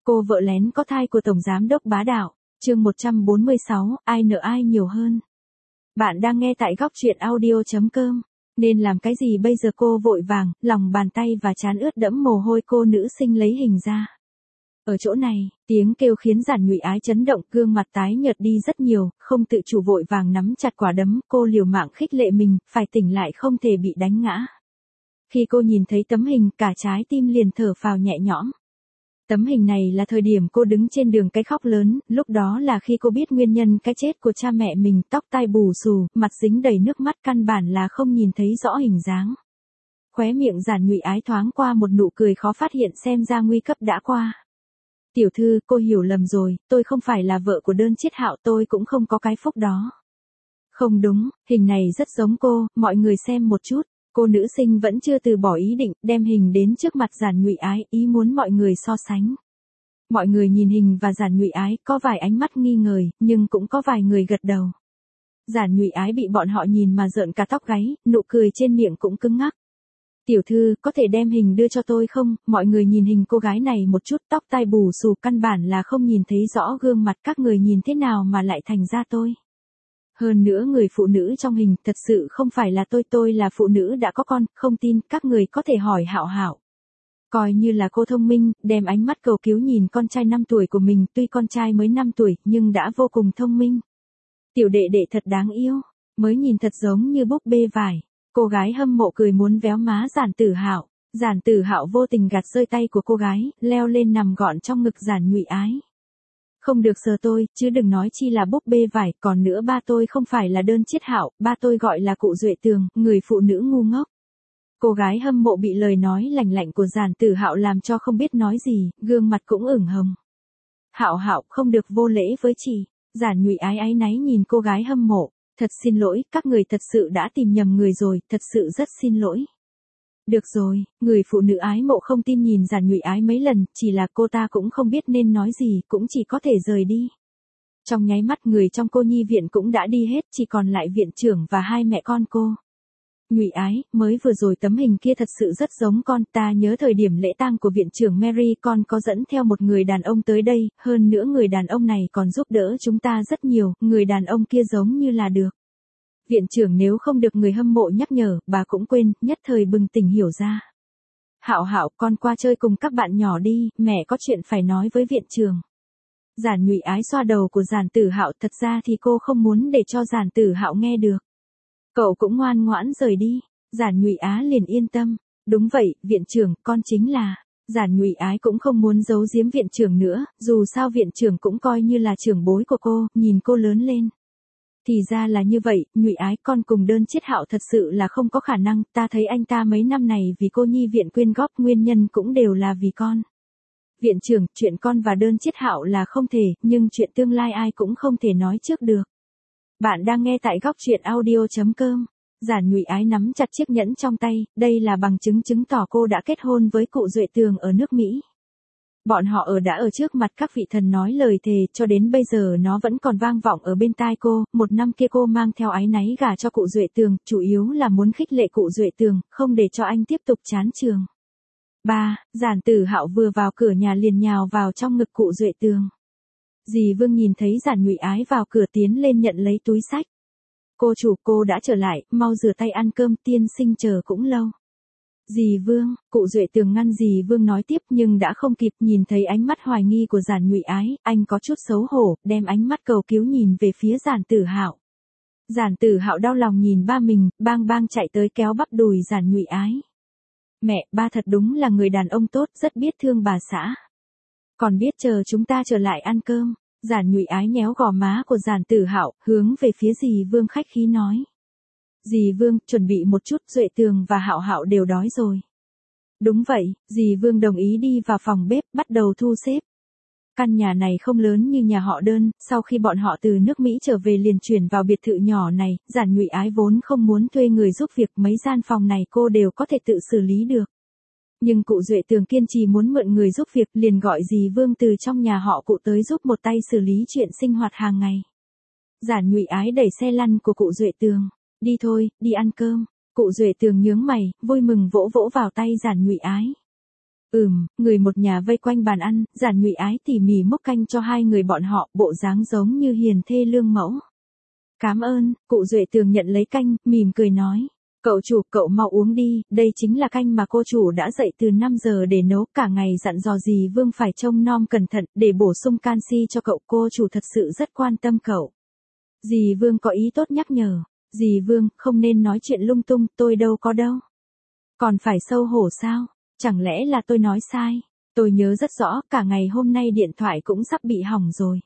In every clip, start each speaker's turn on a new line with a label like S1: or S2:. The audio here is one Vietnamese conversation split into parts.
S1: Cô vợ lén có thai của Tổng Giám đốc bá đạo, chương 146, ai nợ ai nhiều hơn. Bạn đang nghe tại góc truyện audio.com. Nên làm cái gì bây giờ? Cô vội vàng, lòng bàn tay và trán ướt đẫm mồ hôi. Cô nữ sinh lấy hình ra. Ở chỗ này, tiếng kêu khiến Giản Nhụy Ái chấn động, gương mặt tái nhợt đi rất nhiều, không tự chủ vội vàng nắm chặt quả đấm. Cô liều mạng khích lệ mình, phải tỉnh lại, không thể bị đánh ngã. Khi cô nhìn thấy tấm hình, cả trái tim liền thở phào nhẹ nhõm. Tấm hình này là thời điểm cô đứng trên đường cái khóc lớn, lúc đó là khi cô biết nguyên nhân cái chết của cha mẹ mình, tóc tai bù xù, mặt dính đầy nước mắt, căn bản là không nhìn thấy rõ hình dáng. Khóe miệng Giản Nhụy Ái thoáng qua một nụ cười khó phát hiện, xem ra nguy cấp đã qua. Tiểu thư, cô hiểu lầm rồi, tôi không phải là vợ của Đơn Chiết Hạo, tôi cũng không có cái phúc đó. Không đúng, hình này rất giống cô, mọi người xem một chút. Cô nữ sinh vẫn chưa từ bỏ ý định, đem hình đến trước mặt Giản Nhụy Ái, ý muốn mọi người so sánh. Mọi người nhìn hình và Giản Nhụy Ái, có vài ánh mắt nghi ngờ, nhưng cũng có vài người gật đầu. Giản Nhụy Ái bị bọn họ nhìn mà rợn cả tóc gáy, nụ cười trên miệng cũng cứng ngắc. Tiểu thư, có thể đem hình đưa cho tôi không? Mọi người nhìn hình cô gái này một chút, tóc tai bù xù, căn bản là không nhìn thấy rõ gương mặt, các người nhìn thế nào mà lại thành ra tôi. Hơn nữa người phụ nữ trong hình thật sự không phải là tôi là phụ nữ đã có con, không tin, các người có thể hỏi Hạo Hạo. Coi như là cô thông minh, đem ánh mắt cầu cứu nhìn con trai 5 tuổi của mình, tuy con trai mới 5 tuổi, nhưng đã vô cùng thông minh. Tiểu đệ đệ thật đáng yêu, mới nhìn thật giống như búp bê vải. Cô gái hâm mộ cười muốn véo má Giản Tử Hạo. Giản Tử Hạo vô tình gạt rơi tay của cô gái, leo lên nằm gọn trong ngực Giản Nhụy Ái. Không được sờ tôi, chứ đừng nói chi là búp bê vải, còn nữa ba tôi không phải là Đơn Chiết Hạo, ba tôi gọi là cụ Duệ Tường, người phụ nữ ngu ngốc. Cô gái hâm mộ bị lời nói lành lạnh của Giản Tử Hạo làm cho không biết nói gì, gương mặt cũng ửng hồng. Hạo Hạo, không được vô lễ với chị. Giản Nhụy Ái áy náy nhìn cô gái hâm mộ, thật xin lỗi, các người thật sự đã tìm nhầm người rồi, thật sự rất xin lỗi. Được rồi, người phụ nữ ái mộ không tin nhìn Giản Nhụy Ái mấy lần, chỉ là cô ta cũng không biết nên nói gì, cũng chỉ có thể rời đi. Trong nháy mắt người trong cô nhi viện cũng đã đi hết, chỉ còn lại viện trưởng và hai mẹ con cô. Nhụy Ái, mới vừa rồi tấm hình kia thật sự rất giống con, ta nhớ thời điểm lễ tang của viện trưởng Mary, con có dẫn theo một người đàn ông tới đây, hơn nữa người đàn ông này còn giúp đỡ chúng ta rất nhiều, người đàn ông kia giống như là được. Viện trưởng nếu không được người hâm mộ nhắc nhở, bà cũng quên, nhất thời bừng tỉnh hiểu ra. Hạo Hạo, con qua chơi cùng các bạn nhỏ đi, mẹ có chuyện phải nói với viện trưởng. Giản Nhụy Ái xoa đầu của Giản Tử Hạo, thật ra thì cô không muốn để cho Giản Tử Hạo nghe được. Cậu cũng ngoan ngoãn rời đi. Giản Nhụy Á liền yên tâm. Đúng vậy, viện trưởng, con chính là. Giản Nhụy Ái cũng không muốn giấu giếm viện trưởng nữa, dù sao viện trưởng cũng coi như là trưởng bối của cô, nhìn cô lớn lên. Thì ra là như vậy, Nhụy Ái, con cùng Đơn Chiết Hạo thật sự là không có khả năng, ta thấy anh ta mấy năm này vì cô nhi viện quyên góp, nguyên nhân cũng đều là vì con. Viện trưởng, chuyện con và Đơn Chiết Hạo là không thể, nhưng chuyện tương lai ai cũng không thể nói trước được. Bạn đang nghe tại góc truyện audio.com. Giản Nhụy Ái nắm chặt chiếc nhẫn trong tay, đây là bằng chứng chứng tỏ cô đã kết hôn với cụ Duệ Tường ở nước Mỹ. Bọn họ đã ở trước mặt các vị thần nói lời thề, cho đến bây giờ nó vẫn còn vang vọng ở bên tai cô. Một năm kia cô mang theo áy náy gả cho cụ Duệ Tường, chủ yếu là muốn khích lệ cụ Duệ Tường, không để cho anh tiếp tục chán trường. Giản Tử Hạo vừa vào cửa nhà liền nhào vào trong ngực cụ Duệ Tường. Dì Vương nhìn thấy Giản Nhụy Ái vào cửa tiến lên nhận lấy túi xách. Cô chủ, cô đã trở lại, mau rửa tay ăn cơm, tiên sinh chờ cũng lâu. Dì Vương, cụ Duệ Tường ngăn dì Vương nói tiếp nhưng đã không kịp, nhìn thấy ánh mắt hoài nghi của Giản Nhụy Ái, anh có chút xấu hổ, đem ánh mắt cầu cứu nhìn về phía Giản Tử Hạo. Giản Tử Hạo đau lòng nhìn ba mình, bang chạy tới kéo bắp đùi Giản Nhụy Ái. Mẹ, ba thật đúng là người đàn ông tốt, rất biết thương bà xã. Còn biết chờ chúng ta trở lại ăn cơm. Giản Nhụy Ái nhéo gò má của Giản Tử Hạo, hướng về phía dì Vương khách khí nói. Dì Vương, chuẩn bị một chút, Duệ Tường và Hạo Hạo đều đói rồi. Đúng vậy, dì Vương đồng ý đi vào phòng bếp, bắt đầu thu xếp. Căn nhà này không lớn như nhà họ Đơn, sau khi bọn họ từ nước Mỹ trở về liền chuyển vào biệt thự nhỏ này, Giản Nhụy Ái vốn không muốn thuê người giúp việc, mấy gian phòng này cô đều có thể tự xử lý được. Nhưng cụ Duệ Tường kiên trì muốn mượn người giúp việc, liền gọi dì Vương từ trong nhà họ cụ tới giúp một tay xử lý chuyện sinh hoạt hàng ngày. Giản Nhụy Ái đẩy xe lăn của cụ Duệ Tường. Đi thôi, đi ăn cơm. Cụ Duệ Tường nhướng mày, vui mừng vỗ vỗ vào tay Giản Nhụy Ái. Người một nhà vây quanh bàn ăn, Giản Nhụy Ái tỉ mỉ múc canh cho hai người bọn họ, bộ dáng giống như hiền thê lương mẫu. Cảm ơn, cụ Duệ Tường nhận lấy canh, mỉm cười nói. Cậu chủ, cậu mau uống đi, đây chính là canh mà cô chủ đã dậy từ 5 giờ để nấu, cả ngày dặn dò dì Vương phải trông nom cẩn thận, để bổ sung canxi cho cậu, cô chủ thật sự rất quan tâm cậu. Dì Vương có ý tốt nhắc nhở. Dì Vương, không nên nói chuyện lung tung, tôi đâu có đâu. Còn phải xấu hổ sao? Chẳng lẽ là tôi nói sai? Tôi nhớ rất rõ, cả ngày hôm nay điện thoại cũng sắp bị hỏng rồi.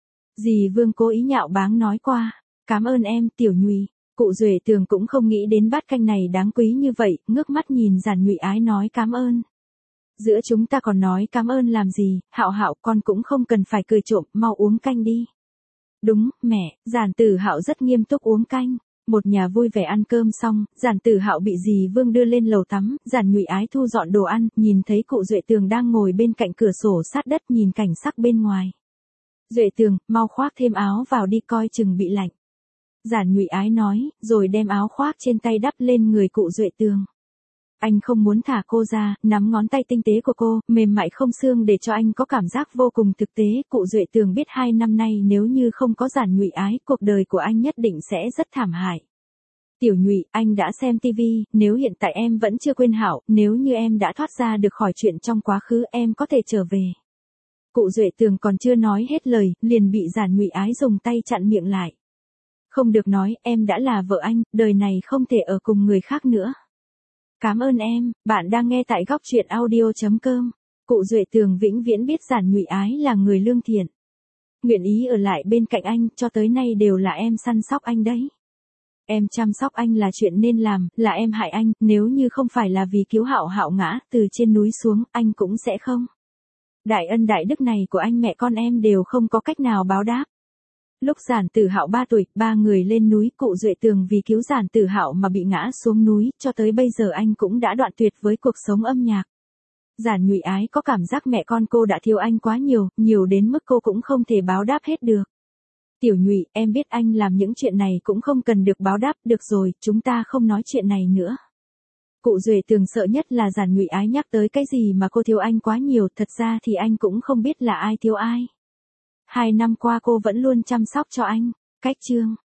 S1: Dì Vương cố ý nhạo báng nói qua. Cảm ơn em, Tiểu Nhụy. Cụ Duệ Tường cũng không nghĩ đến bát canh này đáng quý như vậy, ngước mắt nhìn Giản Nhụy Ái nói cảm ơn. Giữa chúng ta còn nói cảm ơn làm gì, Hạo Hạo con cũng không cần phải cười trộm, mau uống canh đi. Đúng, mẹ, Giản Tử Hạo rất nghiêm túc uống canh. Một nhà vui vẻ ăn cơm xong, Giản Tử Hạo bị dì Vương đưa lên lầu tắm, Giản Nhụy Ái thu dọn đồ ăn, nhìn thấy cụ Duệ Tường đang ngồi bên cạnh cửa sổ sát đất nhìn cảnh sắc bên ngoài. Duệ Tường, mau khoác thêm áo vào đi coi chừng bị lạnh. Giản Nhụy Ái nói, rồi đem áo khoác trên tay đắp lên người cụ Duệ Tường. Anh không muốn thả cô ra, nắm ngón tay tinh tế của cô, mềm mại không xương để cho anh có cảm giác vô cùng thực tế. Cụ Duệ Tường biết 2 năm nay nếu như không có Giản Nhụy Ái, cuộc đời của anh nhất định sẽ rất thảm hại. Tiểu Nhụy, anh đã xem tivi, nếu hiện tại em vẫn chưa quên Hạo, nếu như em đã thoát ra được khỏi chuyện trong quá khứ, em có thể trở về. Cụ Duệ Tường còn chưa nói hết lời, liền bị Giản Nhụy Ái dùng tay chặn miệng lại. Không được nói, em đã là vợ anh, đời này không thể ở cùng người khác nữa. Cảm ơn em, bạn đang nghe tại góc truyện audio.com. Cụ Duệ Tường vĩnh viễn biết Giản Nhụy Ái là người lương thiện. Nguyện ý ở lại bên cạnh anh, cho tới nay đều là em săn sóc anh đấy. Em chăm sóc anh là chuyện nên làm, là em hại anh, nếu như không phải là vì cứu Hạo Hạo ngã từ trên núi xuống, anh cũng sẽ không. Đại ân đại đức này của anh mẹ con em đều không có cách nào báo đáp. Lúc Giản Tử Hạo 3 tuổi, 3 người lên núi, cụ Duệ Tường vì cứu Giản Tử Hạo mà bị ngã xuống núi, cho tới bây giờ anh cũng đã đoạn tuyệt với cuộc sống âm nhạc. Giản Nhụy Ái có cảm giác mẹ con cô đã thiếu anh quá nhiều, nhiều đến mức cô cũng không thể báo đáp hết được. Tiểu Nhụy, em biết anh làm những chuyện này cũng không cần được báo đáp, được rồi, chúng ta không nói chuyện này nữa. Cụ Duệ Tường sợ nhất là Giản Nhụy Ái nhắc tới cái gì mà cô thiếu anh quá nhiều, thật ra thì anh cũng không biết là ai thiếu ai. 2 năm qua cô vẫn luôn chăm sóc cho anh. Cách chương